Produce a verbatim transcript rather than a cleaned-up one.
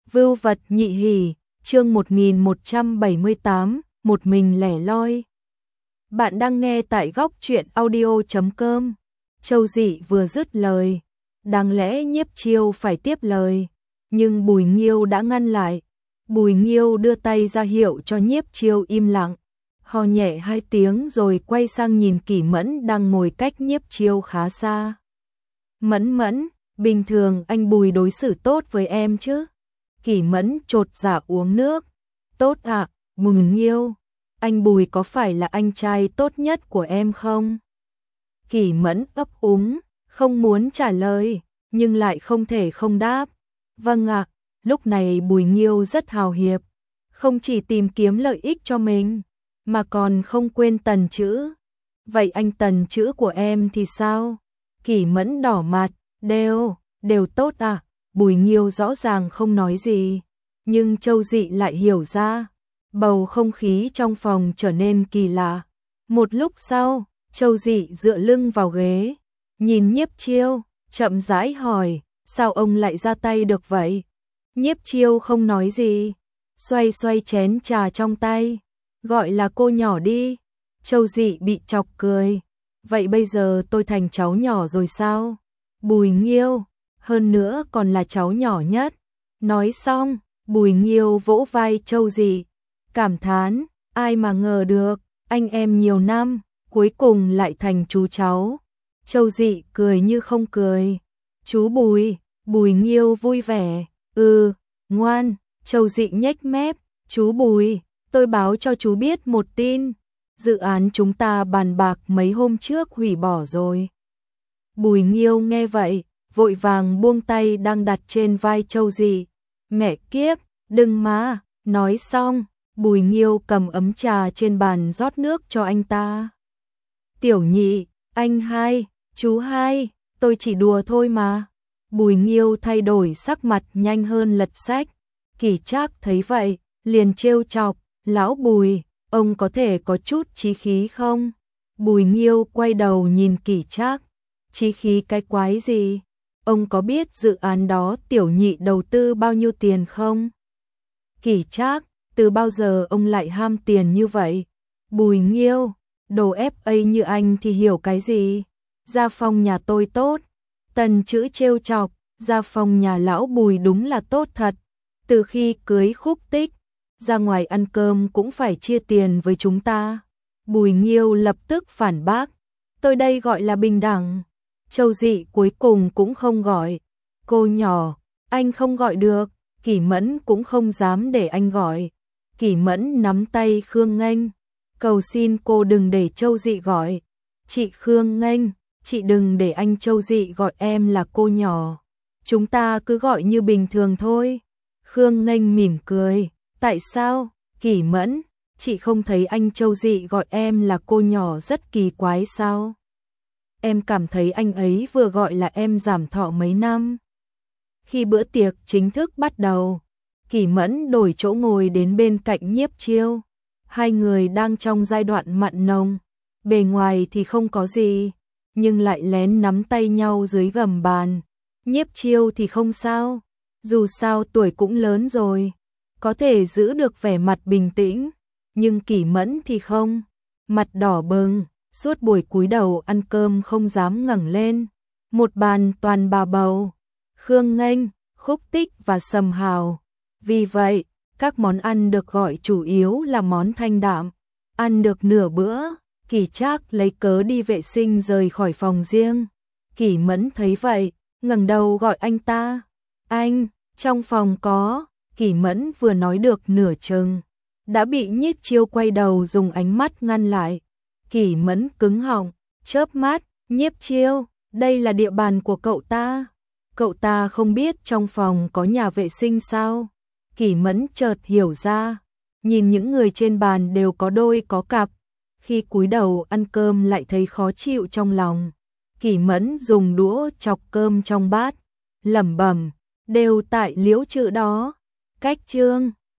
Vưu vật nhị hỉ, chương một nghìn một trăm bảy mươi tám, một mình lẻ loi. Bạn đang nghe tại góc truyện audio chấm com. Châu Dị vừa dứt lời, đáng lẽ Nhiếp Chiêu phải tiếp lời, nhưng Bùi Nghiêu đã ngăn lại. Bùi Nghiêu đưa tay ra hiệu cho Nhiếp Chiêu im lặng, ho nhẹ hai tiếng rồi quay sang nhìn Kỷ Mẫn đang ngồi cách Nhiếp Chiêu khá xa. Mẫn Mẫn, bình thường anh Bùi đối xử tốt với em chứ? Kỷ Mẫn chột dạ uống nước. Tốt ạ, à, Bùi Nghiêu, anh Bùi có phải là anh trai tốt nhất của em không? Kỷ Mẫn ấp úng, không muốn trả lời, nhưng lại không thể không đáp. Vâng ạ, à, lúc này Bùi Nghiêu rất hào hiệp, không chỉ tìm kiếm lợi ích cho mình, mà còn không quên Tần Chữ. Vậy anh Tần Chữ của em thì sao? Kỷ Mẫn đỏ mặt, đều, đều tốt ạ. À? Bùi Nghiêu rõ ràng không nói gì, nhưng Châu Dị lại hiểu ra. Bầu không khí trong phòng trở nên kỳ lạ. Một lúc sau, Châu Dị dựa lưng vào ghế, nhìn Nhiếp Chiêu, chậm rãi hỏi, sao ông lại ra tay được vậy? Nhiếp Chiêu không nói gì, xoay xoay chén trà trong tay, gọi là cô nhỏ đi. Châu Dị bị chọc cười, vậy bây giờ tôi thành cháu nhỏ rồi sao? Bùi Nghiêu, hơn nữa còn là cháu nhỏ nhất. Nói xong, Bùi Nghiêu vỗ vai Châu Dị, cảm thán, ai mà ngờ được, anh em nhiều năm, cuối cùng lại thành chú cháu. Châu Dị cười như không cười, chú Bùi. Bùi Nghiêu vui vẻ, ừ, ngoan. Châu Dị nhếch mép, chú Bùi, tôi báo cho chú biết một tin, dự án chúng ta bàn bạc mấy hôm trước hủy bỏ rồi. Bùi Nghiêu nghe vậy, vội vàng buông tay đang đặt trên vai Châu Dị. Mẹ kiếp, đừng mà. Nói xong, Bùi Nghiêu cầm ấm trà trên bàn rót nước cho anh ta. Tiểu Nhị, anh hai, chú hai, tôi chỉ đùa thôi mà. Bùi Nghiêu thay đổi sắc mặt nhanh hơn lật sách. Kỷ Trác thấy vậy, liền trêu chọc, lão Bùi, ông có thể có chút chí khí không? Bùi Nghiêu quay đầu nhìn Kỷ Trác, chí khí cái quái gì? Ông có biết dự án đó Tiểu Nhị đầu tư bao nhiêu tiền không? Kỷ Trác, từ bao giờ ông lại ham tiền như vậy? Bùi Nghiêu, đồ ép a như anh thì hiểu cái gì? Gia phong nhà tôi tốt. Tần Chữ trêu chọc, gia phong nhà lão Bùi đúng là tốt thật. Từ khi cưới Khúc Tích, ra ngoài ăn cơm cũng phải chia tiền với chúng ta. Bùi Nghiêu lập tức phản bác, tôi đây gọi là bình đẳng. Châu Dị cuối cùng cũng không gọi. Cô nhỏ, anh không gọi được. Kỷ Mẫn cũng không dám để anh gọi. Kỷ Mẫn nắm tay Khương Nghênh, cầu xin cô đừng để Châu Dị gọi. Chị Khương Nghênh, chị đừng để anh Châu Dị gọi em là cô nhỏ. Chúng ta cứ gọi như bình thường thôi. Khương Nghênh mỉm cười, tại sao? Kỷ Mẫn, chị không thấy anh Châu Dị gọi em là cô nhỏ rất kỳ quái sao? Em cảm thấy anh ấy vừa gọi là em giảm thọ mấy năm. Khi bữa tiệc chính thức bắt đầu, Kỷ Mẫn đổi chỗ ngồi đến bên cạnh Nhiếp Chiêu. Hai người đang trong giai đoạn mặn nồng, bề ngoài thì không có gì, nhưng lại lén nắm tay nhau dưới gầm bàn. Nhiếp Chiêu thì không sao, dù sao tuổi cũng lớn rồi, có thể giữ được vẻ mặt bình tĩnh, nhưng Kỷ Mẫn thì không, mặt đỏ bừng, suốt buổi cúi đầu ăn cơm không dám ngẩng lên. Một bàn toàn bà bầu, Khương Nghênh, Khúc Tích và Sầm Hào. Vì vậy, các món ăn được gọi chủ yếu là món thanh đạm. Ăn được nửa bữa, Kỷ Trác lấy cớ đi vệ sinh rời khỏi phòng riêng. Kỷ Mẫn thấy vậy, ngẩng đầu gọi anh ta. Anh, trong phòng có. Kỷ Mẫn vừa nói được nửa chừng, đã bị Nhiếp Chiêu quay đầu dùng ánh mắt ngăn lại. Kỷ Mẫn cứng họng, chớp mắt, Nhiếp Chiêu, đây là địa bàn của cậu ta. Cậu ta không biết trong phòng có nhà vệ sinh sao? Kỷ Mẫn chợt hiểu ra, nhìn những người trên bàn đều có đôi có cặp, khi cúi đầu ăn cơm lại thấy khó chịu trong lòng. Kỷ Mẫn dùng đũa chọc cơm trong bát, lẩm bẩm, đều tại Liễu Trự đó. Cách chương